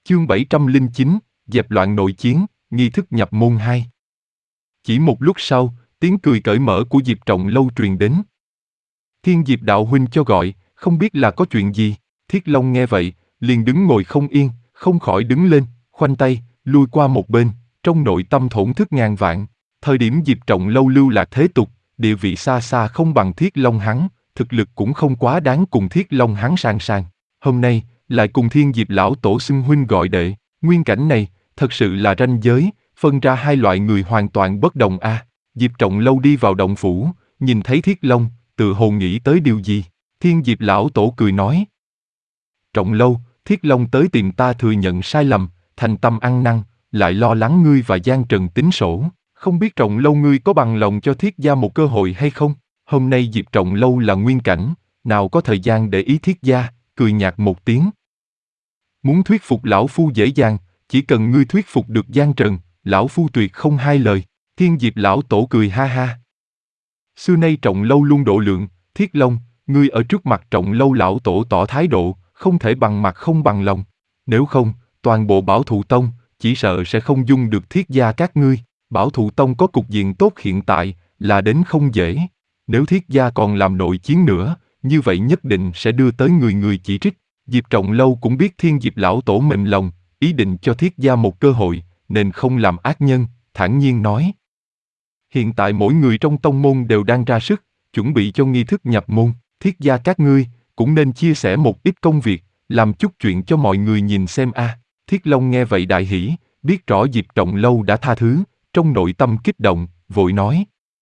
Chương 709, dẹp loạn nội chiến, nghi thức nhập môn 2. Chỉ một lúc sau, tiếng cười cởi mở của Diệp Trọng Lâu truyền đến. Thiên Diệp đạo huynh cho gọi, không biết là có chuyện gì. Thiết Long nghe vậy, liền đứng ngồi không yên, không khỏi đứng lên, khoanh tay, lui qua một bên, trong nội tâm thổn thức ngàn vạn. Thời điểm Diệp Trọng Lâu lưu lạc thế tục, địa vị xa xa không bằng Thiết Long hắn, thực lực cũng không quá đáng cùng Thiết Long hắn sàng sàng. Hôm nay, lại cùng Thiên Diệp lão tổ xưng huynh gọi đệ, nguyên cảnh này, thật sự là ranh giới, phân ra hai loại người hoàn toàn bất đồng a. Diệp Trọng Lâu đi vào động phủ, nhìn thấy Thiết Long, tự hồ nghĩ tới điều gì. Thiên Diệp lão tổ cười nói: Trọng Lâu, Thiết Long tới tìm ta thừa nhận sai lầm, thành tâm ăn năn, lại lo lắng ngươi và Giang Trần tính sổ. Không biết Trọng Lâu ngươi có bằng lòng cho Thiết gia một cơ hội hay không? Hôm nay Diệp Trọng Lâu là nguyên cảnh, nào có thời gian để ý Thiết gia, cười nhạt một tiếng. Muốn thuyết phục lão phu dễ dàng, chỉ cần ngươi thuyết phục được Giang Trần, lão phu tuyệt không hai lời. Thiên Diệp lão tổ cười ha ha. Xưa nay Trọng Lâu luôn độ lượng, Thiết Long, ngươi ở trước mặt Trọng Lâu lão tổ tỏ thái độ, không thể bằng mặt không bằng lòng. Nếu không, toàn bộ Bảo Thụ Tông, chỉ sợ sẽ không dung được Thiết gia các ngươi. Bảo Thụ Tông có cục diện tốt hiện tại, là đến không dễ. Nếu Thiết gia còn làm nội chiến nữa, như vậy nhất định sẽ đưa tới người người chỉ trích. Diệp Trọng Lâu cũng biết Thiên Diệp lão tổ mềm lòng, ý định cho Thiết gia một cơ hội, nên không làm ác nhân, thản nhiên nói. Hiện tại mỗi người trong tông môn đều đang ra sức, chuẩn bị cho nghi thức nhập môn. Thiết gia các ngươi, cũng nên chia sẻ một ít công việc, làm chút chuyện cho mọi người nhìn xem a. Thiết Long nghe vậy đại hỉ, biết rõ Diệp Trọng Lâu đã tha thứ, trong nội tâm kích động, vội nói.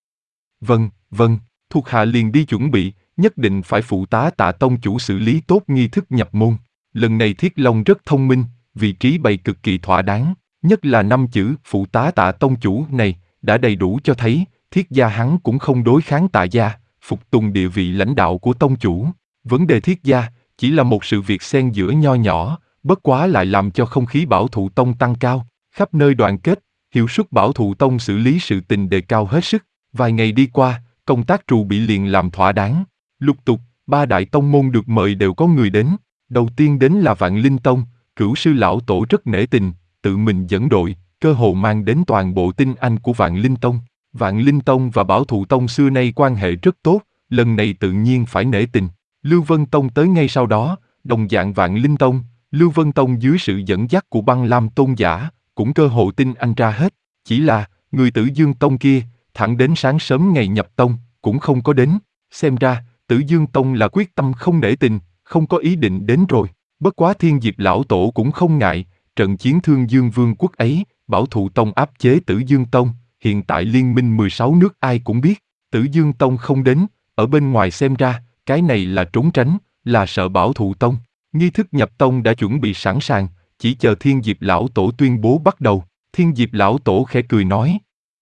Vâng, vâng, thuộc hạ liền đi chuẩn bị, nhất định phải phụ tá Tạ tông chủ xử lý tốt nghi thức nhập môn. Lần này Thiết Long rất thông minh, vị trí bày cực kỳ thỏa đáng, nhất là 5 chữ phụ tá Tạ tông chủ này, đã đầy đủ cho thấy, Thiết gia hắn cũng không đối kháng Tạ gia, phục tùng địa vị lãnh đạo của tông chủ. Vấn đề Thiết gia, chỉ là một sự việc xen giữa nho nhỏ, bất quá lại làm cho không khí Bảo Thụ Tông tăng cao, khắp nơi đoàn kết, hiệu suất Bảo Thụ Tông xử lý sự tình đề cao hết sức. Vài ngày đi qua, công tác trù bị liền làm thỏa đáng. Lục tục, 3 đại tông môn được mời đều có người đến. Đầu tiên đến là Vạn Linh Tông, Cửu sư lão tổ rất nể tình, tự mình dẫn đội, cơ hồ mang đến toàn bộ tinh anh của Vạn Linh Tông. Vạn Linh Tông và Bảo Thụ Tông xưa nay quan hệ rất tốt, lần này tự nhiên phải nể tình. Lưu Vân Tông tới ngay sau đó, đồng dạng Vạn Linh Tông, Lưu Vân Tông dưới sự dẫn dắt của Băng Lam Tôn giả, cũng cơ hồ tinh anh ra hết. Chỉ là, người Tử Dương Tông kia, thẳng đến sáng sớm ngày nhập tông, cũng không có đến. Xem ra, Tử Dương Tông là quyết tâm không nể tình, không có ý định đến rồi. Bất quá Thiên Diệp lão tổ cũng không ngại, trận chiến Thương Dương Vương quốc ấy, Bảo Thụ Tông áp chế Tử Dương Tông, hiện tại liên minh 16 nước ai cũng biết. Tử Dương Tông không đến, ở bên ngoài xem ra, cái này là trốn tránh, là sợ Bảo Thụ Tông. Nghi thức nhập tông đã chuẩn bị sẵn sàng, chỉ chờ Thiên Diệp lão tổ tuyên bố bắt đầu. Thiên Diệp lão tổ khẽ cười nói.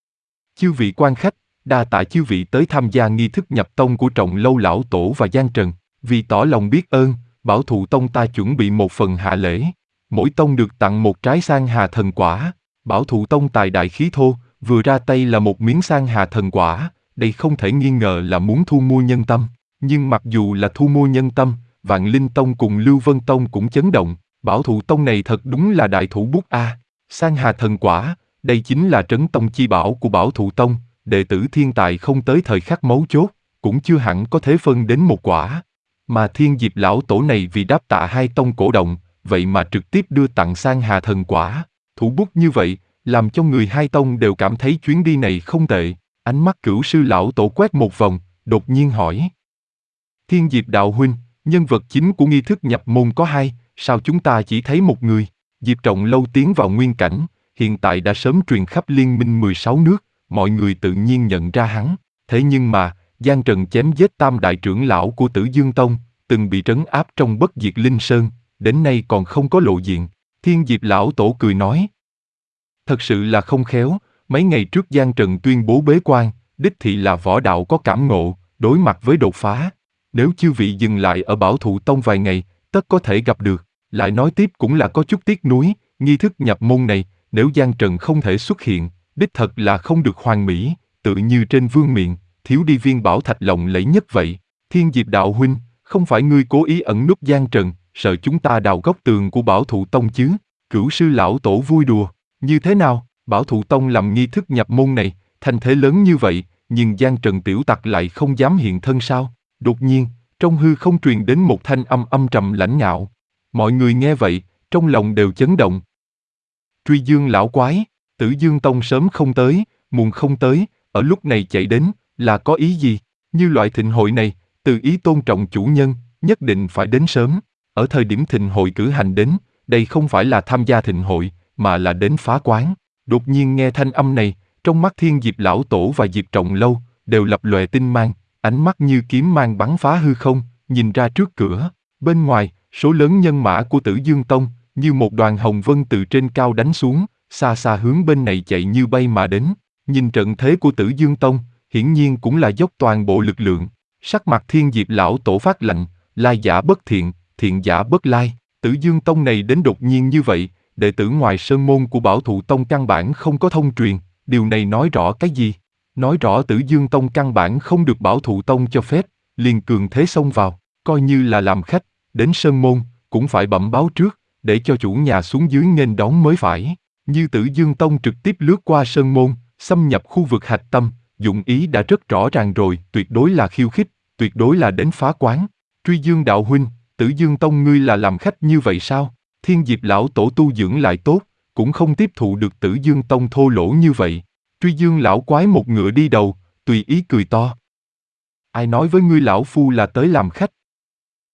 Chư vị quan khách, đa tạ chư vị tới tham gia nghi thức nhập tông của Trọng Lâu lão tổ và Giang Trần. Vì tỏ lòng biết ơn, Bảo Thụ Tông ta chuẩn bị một phần hạ lễ. Mỗi tông được tặng một trái sang hà thần quả. Bảo Thụ Tông tài đại khí thô, vừa ra tay là một miếng sang hà thần quả, đây không thể nghi ngờ là muốn thu mua nhân tâm. Nhưng mặc dù là thu mua nhân tâm, Vạn Linh Tông cùng Lưu Vân Tông cũng chấn động. Bảo Thụ Tông này thật đúng là đại thủ bút a. Sang hà thần quả, đây chính là trấn tông chi bảo của Bảo Thụ Tông, đệ tử thiên tài không tới thời khắc mấu chốt, cũng chưa hẳn có thể phân đến một quả. Mà Thiên Diệp lão tổ này vì đáp tạ hai tông cổ động, vậy mà trực tiếp đưa tặng sang hà thần quả. Thủ bút như vậy, làm cho người hai tông đều cảm thấy chuyến đi này không tệ. Ánh mắt Cửu sư lão tổ quét một vòng, đột nhiên hỏi. Thiên Diệp đạo huynh, nhân vật chính của nghi thức nhập môn có hai, sao chúng ta chỉ thấy một người? Diệp Trọng Lâu tiến vào nguyên cảnh, hiện tại đã sớm truyền khắp liên minh 16 nước, mọi người tự nhiên nhận ra hắn. Thế nhưng mà, Giang Trần chém giết tam đại trưởng lão của Tử Dương Tông, từng bị trấn áp trong Bất Diệt Linh Sơn, đến nay còn không có lộ diện. Thiên Diệp lão tổ cười nói. Thật sự là không khéo, mấy ngày trước Giang Trần tuyên bố bế quan, đích thị là võ đạo có cảm ngộ, đối mặt với đột phá. Nếu chư vị dừng lại ở Bảo Thụ Tông vài ngày, tất có thể gặp được. Lại nói tiếp cũng là có chút tiếc nuối, nghi thức nhập môn này, nếu Giang Trần không thể xuất hiện, đích thật là không được hoàn mỹ, tự như trên vương miện, thiếu đi viên bảo thạch lộng lẫy nhất vậy. Thiên Diệp đạo huynh, không phải ngươi cố ý ẩn núp Giang Trần, sợ chúng ta đào góc tường của Bảo Thụ Tông chứ? Cửu sư lão tổ vui đùa, như thế nào, Bảo Thụ Tông làm nghi thức nhập môn này, thành thế lớn như vậy, nhưng Giang Trần tiểu tặc lại không dám hiện thân sao? Đột nhiên, trong hư không truyền đến một thanh âm âm trầm lãnh ngạo. Mọi người nghe vậy, trong lòng đều chấn động. Truy Dương lão quái, Tử Dương Tông sớm không tới, muộn không tới, ở lúc này chạy đến, là có ý gì? Như loại thịnh hội này, từ ý tôn trọng chủ nhân, nhất định phải đến sớm. Ở thời điểm thịnh hội cử hành đến, đây không phải là tham gia thịnh hội, mà là đến phá quán. Đột nhiên nghe thanh âm này, trong mắt Thiên Diệp lão tổ và Diệp Trọng Lâu đều lập lòe tinh mang, ánh mắt như kiếm mang bắn phá hư không, nhìn ra trước cửa. Bên ngoài, số lớn nhân mã của Tử Dương Tông, như một đoàn hồng vân từ trên cao đánh xuống, xa xa hướng bên này chạy như bay mà đến. Nhìn trận thế của Tử Dương Tông, hiển nhiên cũng là dốc toàn bộ lực lượng. Sắc mặt Thiên Diệp lão tổ phát lạnh, lai giả bất thiện, thiện giả bất lai. Tử Dương Tông này đến đột nhiên như vậy, đệ tử ngoài sơn môn của Bảo Thụ Tông căn bản không có thông truyền, điều này nói rõ cái gì? Nói rõ Tử Dương Tông căn bản không được Bảo Thụ Tông cho phép, liền cường thế xông vào, coi như là làm khách, đến sơn môn, cũng phải bẩm báo trước, để cho chủ nhà xuống dưới nghênh đón mới phải. Như Tử Dương Tông trực tiếp lướt qua sơn môn, xâm nhập khu vực hạch tâm, dụng ý đã rất rõ ràng rồi, tuyệt đối là khiêu khích, tuyệt đối là đến phá quán. Truy Dương đạo huynh, Tử Dương Tông ngươi là làm khách như vậy sao? Thiên Diệp lão tổ tu dưỡng lại tốt, cũng không tiếp thụ được Tử Dương Tông thô lỗ như vậy. Truy Dương lão quái một ngựa đi đầu, tùy ý cười to. Ai nói với ngươi lão phu là tới làm khách?